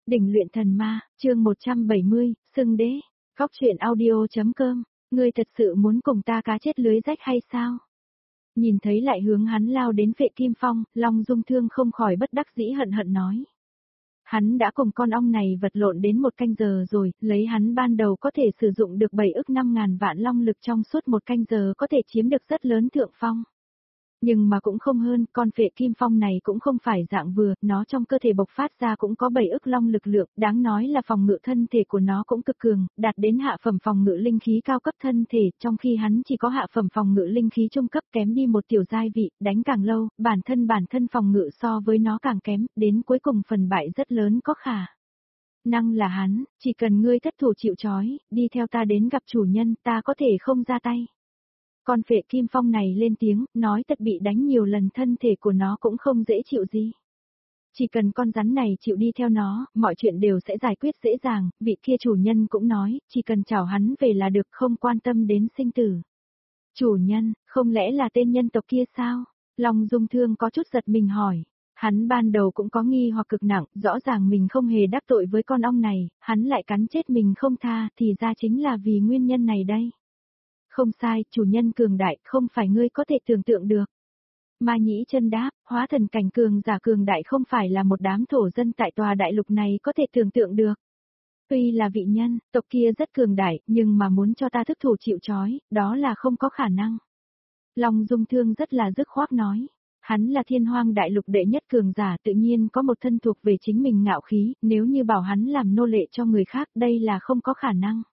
Đỉnh luyện thần ma, chương 170, xưng đế, góc truyện audio.com, ngươi thật sự muốn cùng ta cá chết lưới rách hay sao? Nhìn thấy lại hướng hắn lao đến Vệ Kim Phong, Long Dung Thương không khỏi bất đắc dĩ hận hận nói. Hắn đã cùng con ong này vật lộn đến 1 canh giờ rồi, lấy hắn ban đầu có thể sử dụng được 7 ức 5.000 vạn long lực trong suốt 1 canh giờ có thể chiếm được rất lớn thượng phong. Nhưng mà cũng không hơn, con Vệ Kim Phong này cũng không phải dạng vừa, nó trong cơ thể bộc phát ra cũng có 7 ức long lực lượng, đáng nói là phòng ngự thân thể của nó cũng cực cường, đạt đến hạ phẩm phòng ngự linh khí cao cấp thân thể, trong khi hắn chỉ có hạ phẩm phòng ngự linh khí trung cấp, kém đi một tiểu giai vị, đánh càng lâu, bản thân phòng ngự so với nó càng kém, đến cuối cùng phần bại rất lớn có khả năng là hắn, chỉ cần ngươi thất thủ chịu trói, đi theo ta đến gặp chủ nhân, ta có thể không ra tay. Con Vệ Kim Phong này lên tiếng, nói thật bị đánh nhiều lần thân thể của nó cũng không dễ chịu gì. Chỉ cần con rắn này chịu đi theo nó, mọi chuyện đều sẽ giải quyết dễ dàng, vị kia chủ nhân cũng nói, chỉ cần chào hắn về là được, không quan tâm đến sinh tử. Chủ nhân, không lẽ là tên nhân tộc kia sao? Long Dung Thương có chút giật mình hỏi. Hắn ban đầu cũng có nghi hoặc cực nặng, rõ ràng mình không hề đắc tội với con ong này, hắn lại cắn chết mình không tha, thì ra chính là vì nguyên nhân này đây. Không sai, chủ nhân cường đại, không phải ngươi có thể tưởng tượng được. Ma Nhĩ Chân đáp, hóa thần cảnh cường giả cường đại không phải là một đám thổ dân tại tòa đại lục này có thể tưởng tượng được. Tuy là vị nhân, tộc kia rất cường đại, nhưng mà muốn cho ta thức thủ chịu trói, đó là không có khả năng. Long Dung Thương rất là dứt khoát nói. Hắn là Thiên Hoang đại lục đệ nhất cường giả, tự nhiên có một thân thuộc về chính mình ngạo khí, nếu như bảo hắn làm nô lệ cho người khác, đây là không có khả năng.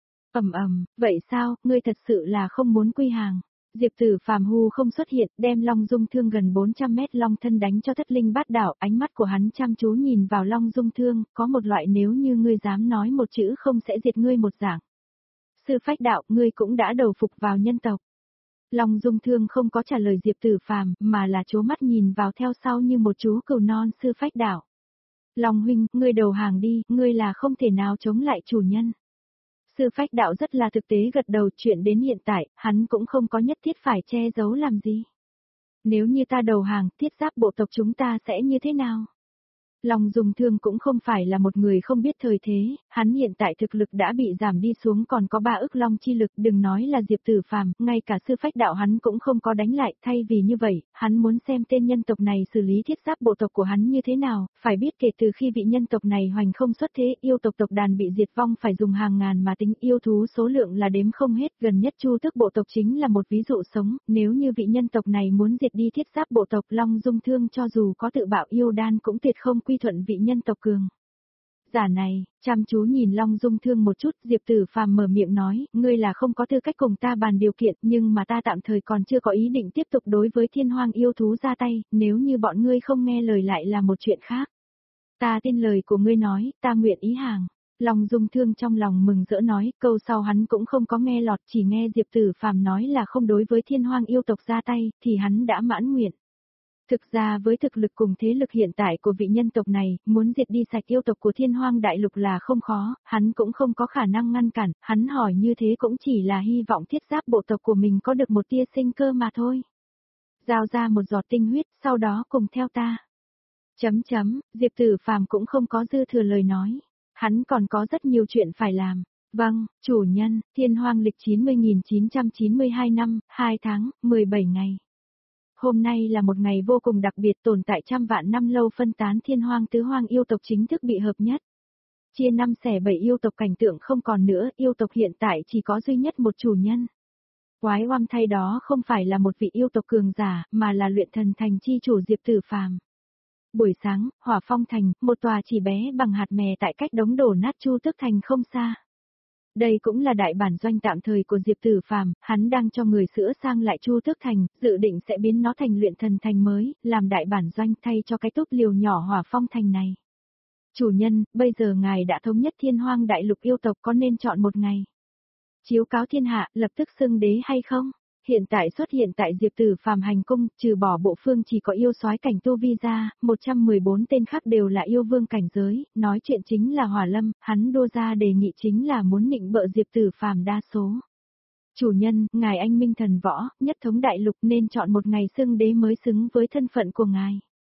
Vậy sao, ngươi thật sự là không muốn quy hàng. Diệp Tử Phàm hù không xuất hiện, đem Long Dung Thương gần 400 mét long thân đánh cho thất linh bát đảo, ánh mắt của hắn chăm chú nhìn vào Long Dung Thương, có một loại nếu như ngươi dám nói một chữ không sẽ diệt ngươi một dạng. Sư Phách Đạo, ngươi cũng đã đầu phục vào nhân tộc. Long Dung Thương không có trả lời Diệp Tử Phàm, mà là trố mắt nhìn vào theo sau như một chú cừu non Sư Phách Đạo. Long huynh, ngươi đầu hàng đi, ngươi là không thể nào chống lại chủ nhân. Sư Phách Đạo rất là thực tế gật đầu, chuyện đến hiện tại, hắn cũng không có nhất thiết phải che giấu làm gì. Nếu như ta đầu hàng, thiết giáp bộ tộc chúng ta sẽ như thế nào? Long Dung Thương cũng không phải là một người không biết thời thế, hắn hiện tại thực lực đã bị giảm đi xuống còn có 3 ức long chi lực, đừng nói là Diệp Tử Phàm, ngay cả Sư Phách Đạo hắn cũng không có đánh lại, thay vì như vậy, hắn muốn xem tên nhân tộc này xử lý thiết giáp bộ tộc của hắn như thế nào, phải biết kể từ khi vị nhân tộc này hoành không xuất thế, yêu tộc tộc đàn bị diệt vong phải dùng hàng ngàn mà tính, yêu thú số lượng là đếm không hết, gần nhất Chu Tước bộ tộc chính là một ví dụ sống, nếu như vị nhân tộc này muốn diệt đi thiết giáp bộ tộc, Long Dung Thương cho dù có tự bạo yêu đan cũng tuyệt không quy thuận vị nhân tộc cường giả này. Chăm chú nhìn Long Dung Thương một chút, Diệp Tử Phàm mở miệng nói, ngươi là không có tư cách cùng ta bàn điều kiện, nhưng mà ta tạm thời còn chưa có ý định tiếp tục đối với Thiên Hoang yêu thú ra tay, nếu như bọn ngươi không nghe lời lại là một chuyện khác. Ta tin lời của ngươi nói, ta nguyện ý hàng. Long Dung Thương trong lòng mừng rỡ nói, câu sau hắn cũng không có nghe lọt, chỉ nghe Diệp Tử Phàm nói là không đối với Thiên Hoang yêu tộc ra tay, thì hắn đã mãn nguyện. Thực ra với thực lực cùng thế lực hiện tại của vị nhân tộc này, muốn diệt đi sạch yêu tộc của Thiên Hoang đại lục là không khó, hắn cũng không có khả năng ngăn cản, hắn hỏi như thế cũng chỉ là hy vọng thiết giáp bộ tộc của mình có được một tia sinh cơ mà thôi. Giao ra một giọt tinh huyết, sau đó cùng theo ta. Diệp Tử Phàm cũng không có dư thừa lời nói, hắn còn có rất nhiều chuyện phải làm. Vâng, chủ nhân, Thiên Hoang lịch 90.992 năm, 2 tháng, 17 ngày. Hôm nay là một ngày vô cùng đặc biệt, tồn tại trăm vạn năm lâu phân tán Thiên Hoang tứ hoang yêu tộc chính thức bị hợp nhất. Chia 5 xẻ 7 yêu tộc cảnh tượng không còn nữa, yêu tộc hiện tại chỉ có duy nhất một chủ nhân. Quái oăm thay đó không phải là một vị yêu tộc cường giả, mà là luyện thần thành chi chủ Diệp Tử Phàm. Buổi sáng, Hỏa Phong Thành, một tòa chỉ bé bằng hạt mè tại cách đống đổ nát Chu Tước Thành không xa. Đây cũng là đại bản doanh tạm thời của Diệp Tử Phàm, hắn đang cho người sửa sang lại Chu Tước Thành, dự định sẽ biến nó thành luyện thần thành mới, làm đại bản doanh thay cho cái túp liều nhỏ Hỏa Phong Thành này. Chủ nhân, bây giờ ngài đã thống nhất Thiên Hoang đại lục yêu tộc, có nên chọn một ngày chiếu cáo thiên hạ, lập tức xưng đế hay không? Hiện tại xuất hiện tại Diệp Tử Phàm hành cung, trừ bỏ bộ phương chỉ có yêu soái cảnh tu vi ra, 114 tên khác đều là yêu vương cảnh giới, nói chuyện chính là Hỏa Lâm, hắn đưa ra đề nghị chính là muốn nịnh bợ Diệp Tử Phàm đa số. Chủ nhân, ngài anh minh thần võ, nhất thống đại lục nên chọn một ngày xưng đế mới xứng với thân phận của ngài.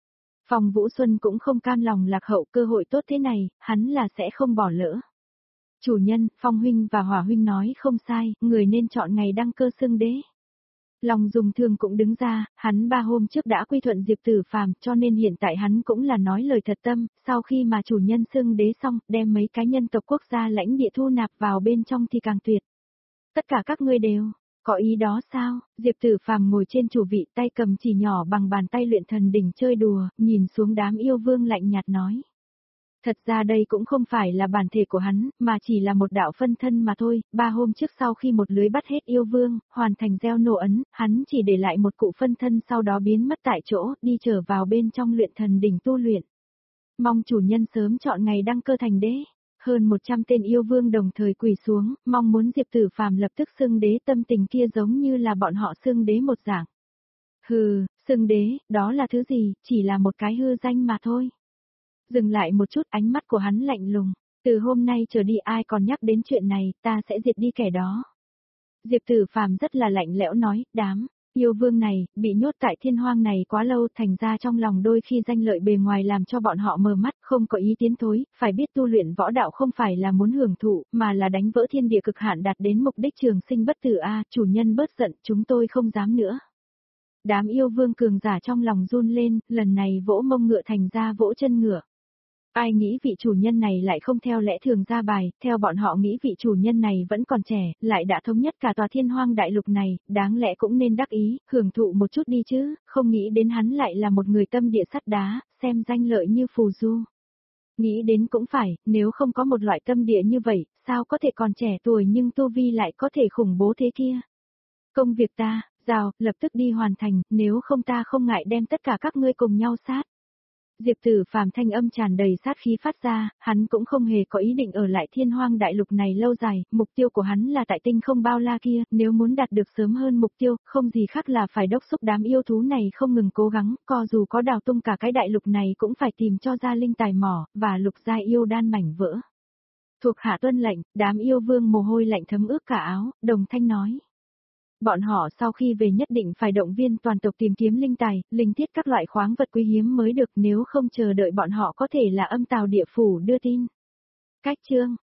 Phong Vũ Xuân cũng không cam lòng lạc hậu, cơ hội tốt thế này, hắn là sẽ không bỏ lỡ. Chủ nhân, Phong huynh và Hỏa huynh nói không sai, người nên chọn ngày đăng cơ xưng đế. Long Dung Thương cũng đứng ra, hắn 3 hôm trước đã quy thuận Diệp Tử Phàm, cho nên hiện tại hắn cũng là nói lời thật tâm, sau khi mà chủ nhân xưng đế xong, đem mấy cái nhân tộc quốc gia lãnh địa thu nạp vào bên trong thì càng tuyệt. Tất cả các ngươi đều có ý đó sao? Diệp Tử Phàm ngồi trên chủ vị, tay cầm chỉ nhỏ bằng bàn tay luyện thần đỉnh chơi đùa, nhìn xuống đám yêu vương lạnh nhạt nói. Thật ra đây cũng không phải là bản thể của hắn, mà chỉ là một đạo phân thân mà thôi. 3 hôm trước sau khi một lưới bắt hết yêu vương, hoàn thành gieo nổ ấn, hắn chỉ để lại một cụ phân thân sau đó biến mất tại chỗ, đi trở vào bên trong luyện thần đỉnh tu luyện. Mong chủ nhân sớm chọn ngày đăng cơ thành đế. Hơn 100 tên yêu vương đồng thời quỳ xuống, mong muốn Diệp Tử Phàm lập tức xưng đế, tâm tình kia giống như là bọn họ xưng đế một dạng. Hừ, xưng đế, đó là thứ gì, chỉ là một cái hư danh mà thôi. Dừng lại một chút, ánh mắt của hắn lạnh lùng. Từ hôm nay trở đi ai còn nhắc đến chuyện này, ta sẽ diệt đi kẻ đó. Diệp Tử Phàm rất là lạnh lẽo nói, đám yêu vương này, bị nhốt tại thiên hoang này quá lâu, thành ra trong lòng đôi khi danh lợi bề ngoài làm cho bọn họ mờ mắt, không có ý tiến thối, phải biết tu luyện võ đạo không phải là muốn hưởng thụ, mà là đánh vỡ thiên địa cực hạn đạt đến mục đích trường sinh bất tử a, chủ nhân bớt giận, chúng tôi không dám nữa. Đám yêu vương cường giả trong lòng run lên, lần này vỗ mông ngựa thành ra vỗ chân ngựa. Ai nghĩ vị chủ nhân này lại không theo lẽ thường ra bài, theo bọn họ nghĩ vị chủ nhân này vẫn còn trẻ, lại đã thống nhất cả tòa thiên hoang đại lục này, đáng lẽ cũng nên đắc ý, hưởng thụ một chút đi chứ, không nghĩ đến hắn lại là một người tâm địa sắt đá, xem danh lợi như phù du. Nghĩ đến cũng phải, nếu không có một loại tâm địa như vậy, sao có thể còn trẻ tuổi nhưng tu vi lại có thể khủng bố thế kia. Công việc ta, rào, lập tức đi hoàn thành, nếu không ta không ngại đem tất cả các ngươi cùng nhau sát. Diệp Tử Phàm thanh âm tràn đầy sát khí phát ra, hắn cũng không hề có ý định ở lại thiên hoang đại lục này lâu dài, mục tiêu của hắn là tại tinh không bao la kia, nếu muốn đạt được sớm hơn mục tiêu, không gì khác là phải đốc thúc đám yêu thú này không ngừng cố gắng, co dù có đào tung cả cái đại lục này cũng phải tìm cho ra linh tài mỏ, và lục gia yêu đan mảnh vỡ. Thuộc hạ tuân lệnh, đám yêu vương mồ hôi lạnh thấm ướt cả áo, đồng thanh nói. Bọn họ sau khi về nhất định phải động viên toàn tộc tìm kiếm linh tài, linh thiết các loại khoáng vật quý hiếm mới được, nếu không chờ đợi bọn họ có thể là âm tào địa phủ đưa tin. Cách chương